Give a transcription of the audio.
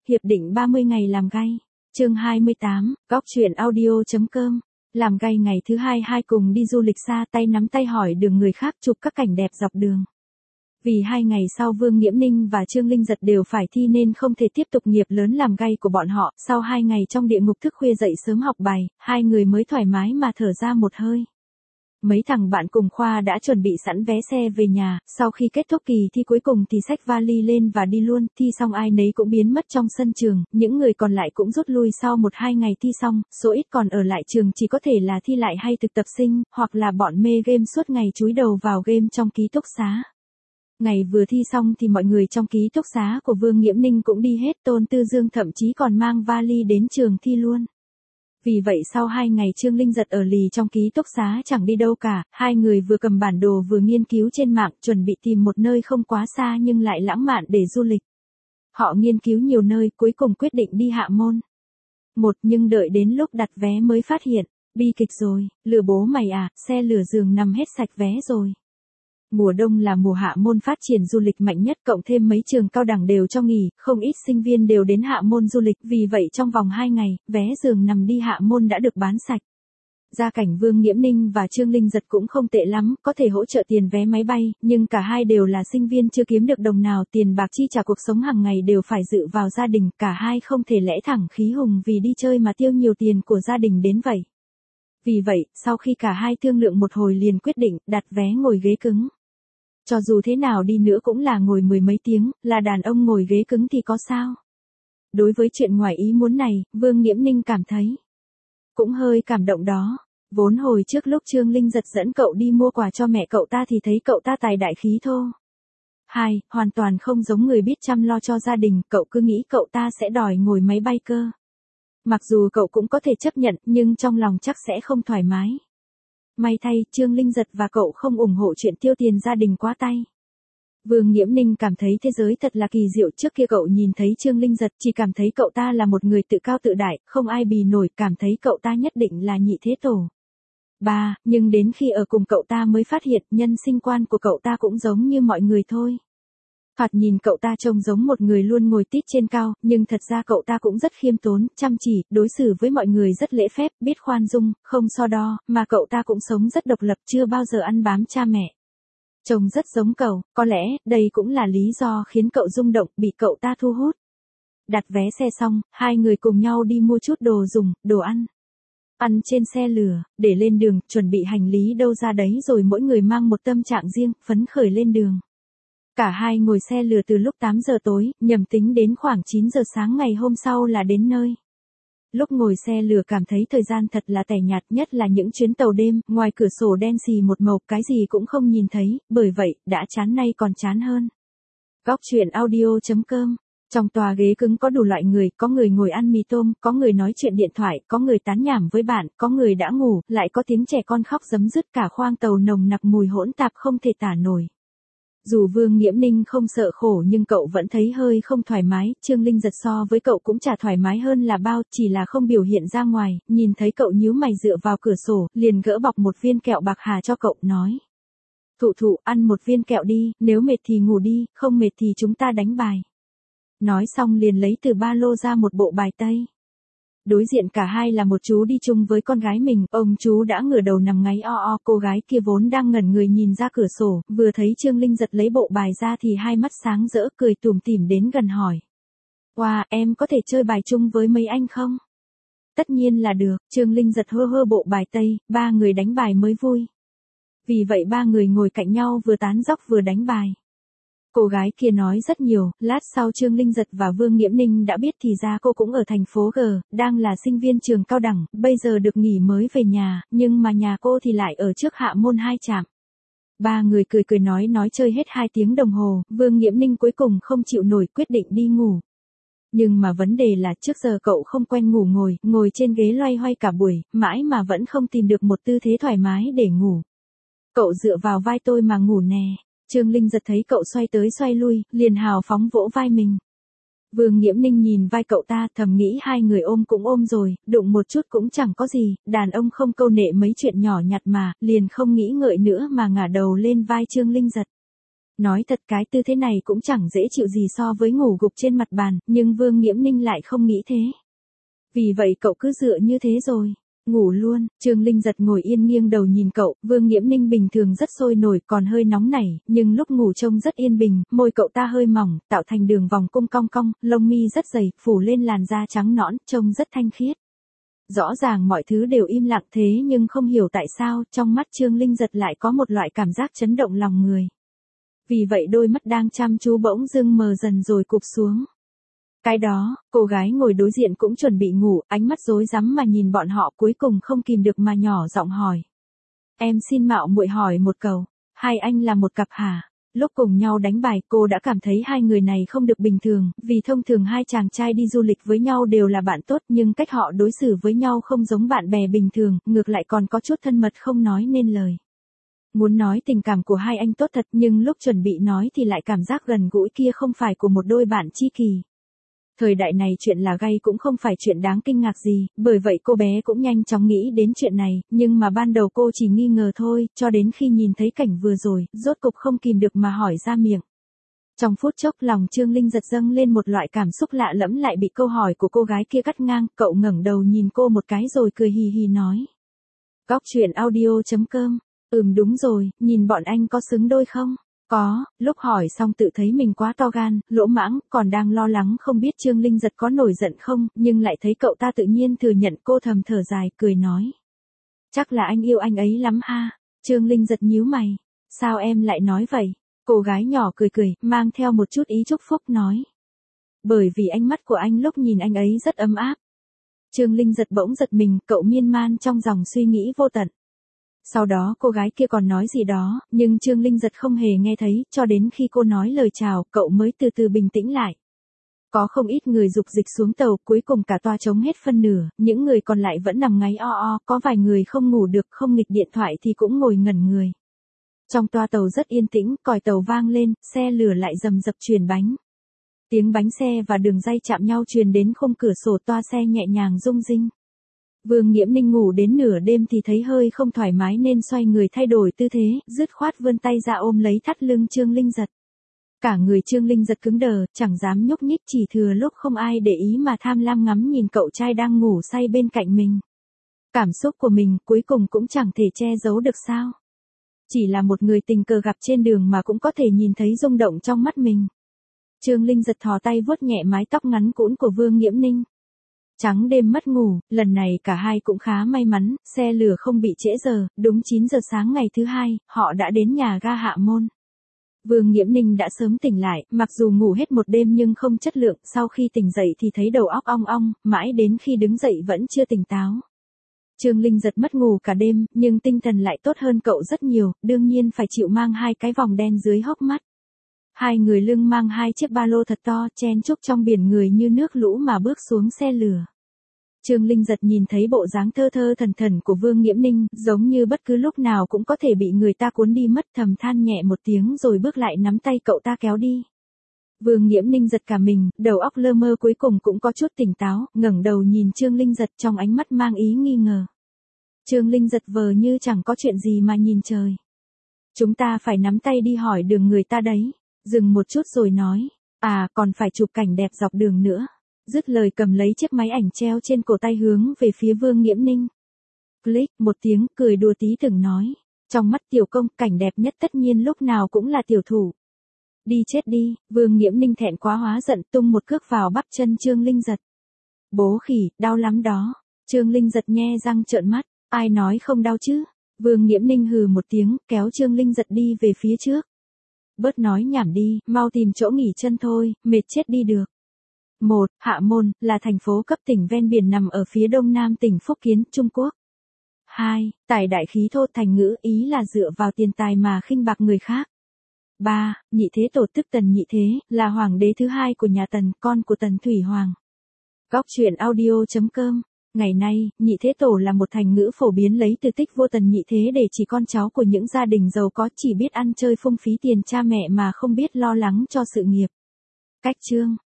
Hiệp định 30 ngày làm gay. Chương 28, góc truyện audio.com. Làm gay ngày thứ hai cùng đi du lịch xa, tay nắm tay hỏi đường người khác, chụp các cảnh đẹp dọc đường. Vì 2 ngày sau Vương Nghiễm Ninh và Trương Linh Giật đều phải thi nên không thể tiếp tục nghiệp lớn làm gay của bọn họ. Sau 2 ngày trong địa ngục thức khuya dậy sớm học bài, hai người mới thoải mái mà thở ra một hơi. Mấy thằng bạn cùng khoa đã chuẩn bị sẵn vé xe về nhà, sau khi kết thúc kỳ thi cuối cùng thì xách vali lên và đi luôn, thi xong ai nấy cũng biến mất trong sân trường, những người còn lại cũng rút lui sau 1-2 ngày thi xong, số ít còn ở lại trường chỉ có thể là thi lại hay thực tập sinh, hoặc là bọn mê game suốt ngày chúi đầu vào game trong ký túc xá. Ngày vừa thi xong thì mọi người trong ký túc xá của Vương Nghiễm Ninh cũng đi hết, Tôn Tư Dương thậm chí còn mang vali đến trường thi luôn. Vì vậy sau 2 ngày Trương Linh Giật ở lì trong ký túc xá chẳng đi đâu cả, hai người vừa cầm bản đồ vừa nghiên cứu trên mạng, chuẩn bị tìm một nơi không quá xa nhưng lại lãng mạn để du lịch. Họ nghiên cứu nhiều nơi, cuối cùng quyết định đi Hạ Môn. Nhưng đợi đến lúc đặt vé mới phát hiện, bi kịch rồi, lừa bố mày à, xe lửa giường nằm hết sạch vé rồi. Mùa đông là mùa Hạ Môn phát triển du lịch mạnh nhất, cộng thêm mấy trường cao đẳng đều cho nghỉ, không ít sinh viên đều đến Hạ Môn du lịch, vì vậy trong vòng 2 ngày, vé giường nằm đi Hạ Môn đã được bán sạch. Gia cảnh Vương Nghiễm Ninh và Trương Linh Giật cũng không tệ lắm, có thể hỗ trợ tiền vé máy bay, nhưng cả hai đều là sinh viên chưa kiếm được đồng nào, tiền bạc chi trả cuộc sống hàng ngày đều phải dựa vào gia đình, cả hai không thể lẽ thẳng khí hùng vì đi chơi mà tiêu nhiều tiền của gia đình đến vậy. Vì vậy, sau khi cả hai thương lượng một hồi liền quyết định đặt vé ngồi ghế cứng. Cho dù thế nào đi nữa cũng là ngồi 10 mấy tiếng, là đàn ông ngồi ghế cứng thì có sao. Đối với chuyện ngoài ý muốn này, Vương Nghiễm Ninh cảm thấy cũng hơi cảm động đó. Vốn hồi trước lúc Trương Linh Giật dẫn cậu đi mua quà cho mẹ cậu ta thì thấy cậu ta tài đại khí thô. Hoàn toàn không giống người biết chăm lo cho gia đình, cậu cứ nghĩ cậu ta sẽ đòi ngồi máy bay cơ. Mặc dù cậu cũng có thể chấp nhận, nhưng trong lòng chắc sẽ không thoải mái. May thay, Trương Linh Giật và cậu không ủng hộ chuyện tiêu tiền gia đình quá tay. Vương Nghiễm Ninh cảm thấy thế giới thật là kỳ diệu, trước kia cậu nhìn thấy Trương Linh Giật chỉ cảm thấy cậu ta là một người tự cao tự đại, không ai bì nổi, cảm thấy cậu ta nhất định là nhị thế tổ. Nhưng đến khi ở cùng cậu ta mới phát hiện nhân sinh quan của cậu ta cũng giống như mọi người thôi. Thoạt nhìn cậu ta trông giống một người luôn ngồi tít trên cao, nhưng thật ra cậu ta cũng rất khiêm tốn, chăm chỉ, đối xử với mọi người rất lễ phép, biết khoan dung, không so đo, mà cậu ta cũng sống rất độc lập, chưa bao giờ ăn bám cha mẹ. Trông rất giống cậu, có lẽ đây cũng là lý do khiến cậu rung động, bị cậu ta thu hút. Đặt vé xe xong, hai người cùng nhau đi mua chút đồ dùng, đồ ăn. Ăn trên xe lửa, để lên đường, chuẩn bị hành lý đâu ra đấy rồi mỗi người mang một tâm trạng riêng, phấn khởi lên đường. Cả hai ngồi xe lửa từ lúc 8 giờ tối, nhầm tính đến khoảng 9 giờ sáng ngày hôm sau là đến nơi. Lúc ngồi xe lửa cảm thấy thời gian thật là tẻ nhạt, nhất là những chuyến tàu đêm, ngoài cửa sổ đen xì một màu, cái gì cũng không nhìn thấy, bởi vậy, đã chán nay còn chán hơn. Góc truyện audio.com. Trong tòa ghế cứng có đủ loại người, có người ngồi ăn mì tôm, có người nói chuyện điện thoại, có người tán nhảm với bạn, có người đã ngủ, lại có tiếng trẻ con khóc rấm rứt, cả khoang tàu nồng nặc mùi hỗn tạp không thể tả nổi. Dù Vương Nghiễm Ninh không sợ khổ nhưng cậu vẫn thấy hơi không thoải mái, Trương Linh Giật so với cậu cũng chả thoải mái hơn là bao, chỉ là không biểu hiện ra ngoài, nhìn thấy cậu nhíu mày dựa vào cửa sổ, liền gỡ bọc một viên kẹo bạc hà cho cậu, nói. Thụ, ăn một viên kẹo đi, nếu mệt thì ngủ đi, không mệt thì chúng ta đánh bài. Nói xong liền lấy từ ba lô ra một bộ bài tây. Đối diện cả hai là một chú đi chung với con gái mình, ông chú đã ngửa đầu nằm ngáy o, cô gái kia vốn đang ngẩn người nhìn ra cửa sổ, vừa thấy Trương Linh Giật lấy bộ bài ra thì hai mắt sáng rỡ, cười tủm tỉm đến gần hỏi. Wow, em có thể chơi bài chung với mấy anh không? Tất nhiên là được, Trương Linh Giật hơ bộ bài tây, 3 người đánh bài mới vui. Vì vậy 3 người ngồi cạnh nhau vừa tán dóc vừa đánh bài. Cô gái kia nói rất nhiều, lát sau Trương Linh Giật và Vương Nghiễm Ninh đã biết thì ra cô cũng ở thành phố G, đang là sinh viên trường cao đẳng, bây giờ được nghỉ mới về nhà, nhưng mà nhà cô thì lại ở trước Hạ Môn 2 trạm. 3 người cười nói chơi hết 2 tiếng đồng hồ, Vương Nghiễm Ninh cuối cùng không chịu nổi quyết định đi ngủ. Nhưng mà vấn đề là trước giờ cậu không quen ngủ ngồi trên ghế loay hoay cả buổi, mãi mà vẫn không tìm được một tư thế thoải mái để ngủ. Cậu dựa vào vai tôi mà ngủ nè. Trương Linh Giật thấy cậu xoay tới xoay lui, liền hào phóng vỗ vai mình. Vương Nghiễm Ninh nhìn vai cậu ta, thầm nghĩ hai người ôm cũng ôm rồi, đụng một chút cũng chẳng có gì, đàn ông không câu nệ mấy chuyện nhỏ nhặt mà, liền không nghĩ ngợi nữa mà ngả đầu lên vai Trương Linh Giật. Nói thật cái tư thế này cũng chẳng dễ chịu gì so với ngủ gục trên mặt bàn, nhưng Vương Nghiễm Ninh lại không nghĩ thế. Vì vậy cậu cứ dựa như thế rồi. Ngủ luôn, Trương Linh Giật ngồi yên nghiêng đầu nhìn cậu, Vương Nghiễm Ninh bình thường rất sôi nổi còn hơi nóng nảy, nhưng lúc ngủ trông rất yên bình, môi cậu ta hơi mỏng, tạo thành đường vòng cung cong cong, lông mi rất dày, phủ lên làn da trắng nõn, trông rất thanh khiết. Rõ ràng mọi thứ đều im lặng thế nhưng không hiểu tại sao, trong mắt Trương Linh Giật lại có một loại cảm giác chấn động lòng người. Vì vậy đôi mắt đang chăm chú bỗng dưng mờ dần rồi cụp xuống. Cái đó, cô gái ngồi đối diện cũng chuẩn bị ngủ, ánh mắt rối rắm mà nhìn bọn họ cuối cùng không kìm được mà nhỏ giọng hỏi. Em xin mạo muội hỏi một câu, hai anh là một cặp hả? Lúc cùng nhau đánh bài cô đã cảm thấy hai người này không được bình thường, vì thông thường hai chàng trai đi du lịch với nhau đều là bạn tốt nhưng cách họ đối xử với nhau không giống bạn bè bình thường, ngược lại còn có chút thân mật không nói nên lời. Muốn nói tình cảm của hai anh tốt thật nhưng lúc chuẩn bị nói thì lại cảm giác gần gũi kia không phải của một đôi bạn tri kỷ. Thời đại này chuyện là gay cũng không phải chuyện đáng kinh ngạc gì, bởi vậy cô bé cũng nhanh chóng nghĩ đến chuyện này, nhưng mà ban đầu cô chỉ nghi ngờ thôi, cho đến khi nhìn thấy cảnh vừa rồi, rốt cục không kìm được mà hỏi ra miệng. Trong phút chốc lòng Trương Linh Giật dâng lên một loại cảm xúc lạ lẫm lại bị câu hỏi của cô gái kia cắt ngang, cậu ngẩng đầu nhìn cô một cái rồi cười hì hì nói. Góc truyện audio.com, đúng rồi, nhìn bọn anh có xứng đôi không? Có, lúc hỏi xong tự thấy mình quá to gan, lỗ mãng, còn đang lo lắng không biết Trương Linh Giật có nổi giận không, nhưng lại thấy cậu ta tự nhiên thừa nhận cô thầm thở dài, cười nói. Chắc là anh yêu anh ấy lắm ha. Trương Linh Giật nhíu mày. Sao em lại nói vậy? Cô gái nhỏ cười cười, mang theo một chút ý chúc phúc nói. Bởi vì ánh mắt của anh lúc nhìn anh ấy rất ấm áp. Trương Linh Giật bỗng giật mình, cậu miên man trong dòng suy nghĩ vô tận. Sau đó cô gái kia còn nói gì đó, nhưng Trương Linh Giật không hề nghe thấy, cho đến khi cô nói lời chào, cậu mới từ từ bình tĩnh lại. Có không ít người dục dịch xuống tàu, cuối cùng cả toa trống hết phân nửa, những người còn lại vẫn nằm ngáy o, có vài người không ngủ được, không nghịch điện thoại thì cũng ngồi ngẩn người. Trong toa tàu rất yên tĩnh, còi tàu vang lên, xe lửa lại rầm rập truyền bánh. Tiếng bánh xe và đường ray chạm nhau truyền đến khung cửa sổ, toa xe nhẹ nhàng rung rinh. Vương Nghiễm Ninh ngủ đến nửa đêm thì thấy hơi không thoải mái nên xoay người thay đổi tư thế, dứt khoát vươn tay ra ôm lấy thắt lưng Trương Linh Giật. Cả người Trương Linh Giật cứng đờ, chẳng dám nhúc nhích, chỉ thừa lúc không ai để ý mà tham lam ngắm nhìn cậu trai đang ngủ say bên cạnh mình. Cảm xúc của mình cuối cùng cũng chẳng thể che giấu được sao. Chỉ là một người tình cờ gặp trên đường mà cũng có thể nhìn thấy rung động trong mắt mình. Trương Linh Giật thò tay vuốt nhẹ mái tóc ngắn cũn của Vương Nghiễm Ninh. Trắng đêm mất ngủ, lần này cả hai cũng khá may mắn, xe lửa không bị trễ giờ, đúng 9 giờ sáng ngày thứ hai, họ đã đến nhà ga Hạ Môn. Vương Nghiễm Ninh đã sớm tỉnh lại, mặc dù ngủ hết một đêm nhưng không chất lượng, sau khi tỉnh dậy thì thấy đầu óc ong ong, mãi đến khi đứng dậy vẫn chưa tỉnh táo. Trương Linh Giật mất ngủ cả đêm, nhưng tinh thần lại tốt hơn cậu rất nhiều, đương nhiên phải chịu mang hai cái vòng đen dưới hốc mắt. Hai người lưng mang hai chiếc ba lô thật to, chen chúc trong biển người như nước lũ mà bước xuống xe lửa. Trương Linh Giật nhìn thấy bộ dáng thơ thơ thẩn thẩn của Vương Nghiễm Ninh, giống như bất cứ lúc nào cũng có thể bị người ta cuốn đi mất, thầm than nhẹ một tiếng rồi bước lại nắm tay cậu ta kéo đi. Vương Nghiễm Ninh giật cả mình, đầu óc lơ mơ cuối cùng cũng có chút tỉnh táo, ngẩng đầu nhìn Trương Linh Giật trong ánh mắt mang ý nghi ngờ. Trương Linh Giật vờ như chẳng có chuyện gì mà nhìn trời. Chúng ta phải nắm tay đi hỏi đường người ta đấy. Dừng một chút rồi nói, còn phải chụp cảnh đẹp dọc đường nữa. Dứt lời cầm lấy chiếc máy ảnh treo trên cổ tay hướng về phía Vương Nghiễm Ninh. Click một tiếng, cười đùa tí từng nói. Trong mắt tiểu công, cảnh đẹp nhất tất nhiên lúc nào cũng là tiểu thủ. Đi chết đi, Vương Nghiễm Ninh thẹn quá hóa giận tung một cước vào bắp chân Trương Linh Giật. Bố khỉ, đau lắm đó. Trương Linh Giật nhe răng trợn mắt, ai nói không đau chứ. Vương Nghiễm Ninh hừ một tiếng, kéo Trương Linh Giật đi về phía trước. Bớt nói nhảm đi, mau tìm chỗ nghỉ chân thôi, mệt chết đi được. 1. Hạ Môn, là thành phố cấp tỉnh ven biển nằm ở phía đông nam tỉnh Phúc Kiến, Trung Quốc. 2. Tài đại khí thô, thành ngữ, ý là dựa vào tiền tài mà khinh bạc người khác. 3. Nhị Thế Tổ tức Tần Nhị Thế, là hoàng đế thứ hai của nhà Tần, con của Tần Thủy Hoàng. Góc truyện audio.com. Ngày nay, Nhị Thế Tổ là một thành ngữ phổ biến lấy từ tích vua Tần Nhị Thế để chỉ con cháu của những gia đình giàu có, chỉ biết ăn chơi phung phí tiền cha mẹ mà không biết lo lắng cho sự nghiệp. Cách chương